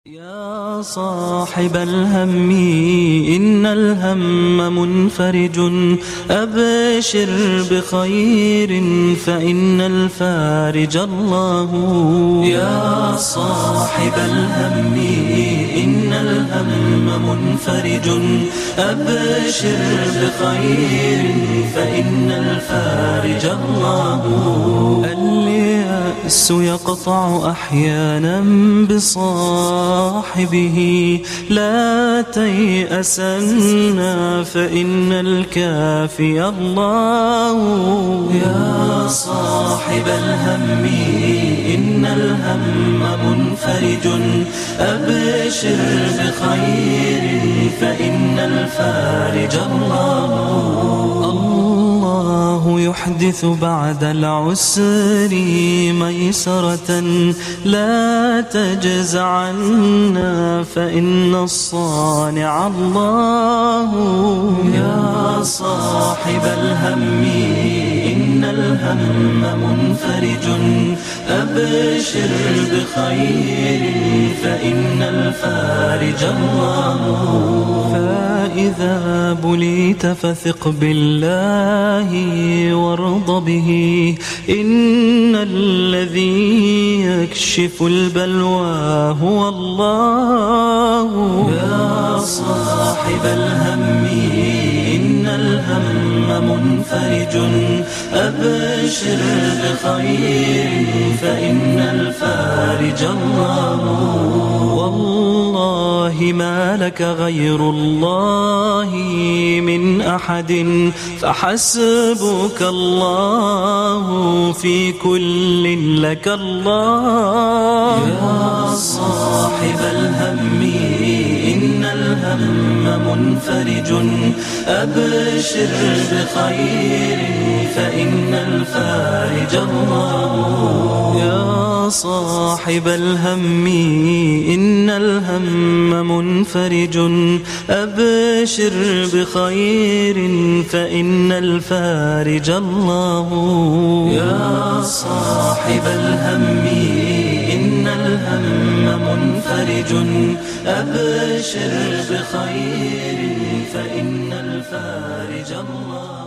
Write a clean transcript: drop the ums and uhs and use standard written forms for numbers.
يا صاحب الهم إن الهم منفرج أبشر بخير فإن الفارج الله. يا صاحب الهم إن الهم منفرج أبشر بخير فإن الفارج الله. اليأس يقطع أحيانا بصاحبه لا تيأسن فإن الكافي الله. يا صاحب الهم إن الهم منفرج أبشر بخير فإن الفارج الله. الله يحدث بعد العسر ميسرة لا تجزعن فإن الصانع الله. يا صاحب الهم إن الهم منفرج أبشر بخير فإن الفارج الله. فإذا بليت فثق بالله وارض به إن الذي يكشف البلوى هو الله. يا صاحب الهم إن الهم منفرج أبشر بخير فإن الفارج الله. والله ما لك غير الله من أحد فحسبك الله في كل لك الله. يا صاحب الهم إن الهم منفرج أبشر بخير فإن الفارج الله. يا صاحب الهم إن الهم منفرج أبشر بخير فإن الفارج الله. يا صاحب الهم إن الهم منفرج أبشر بخير فإن الفارج الله.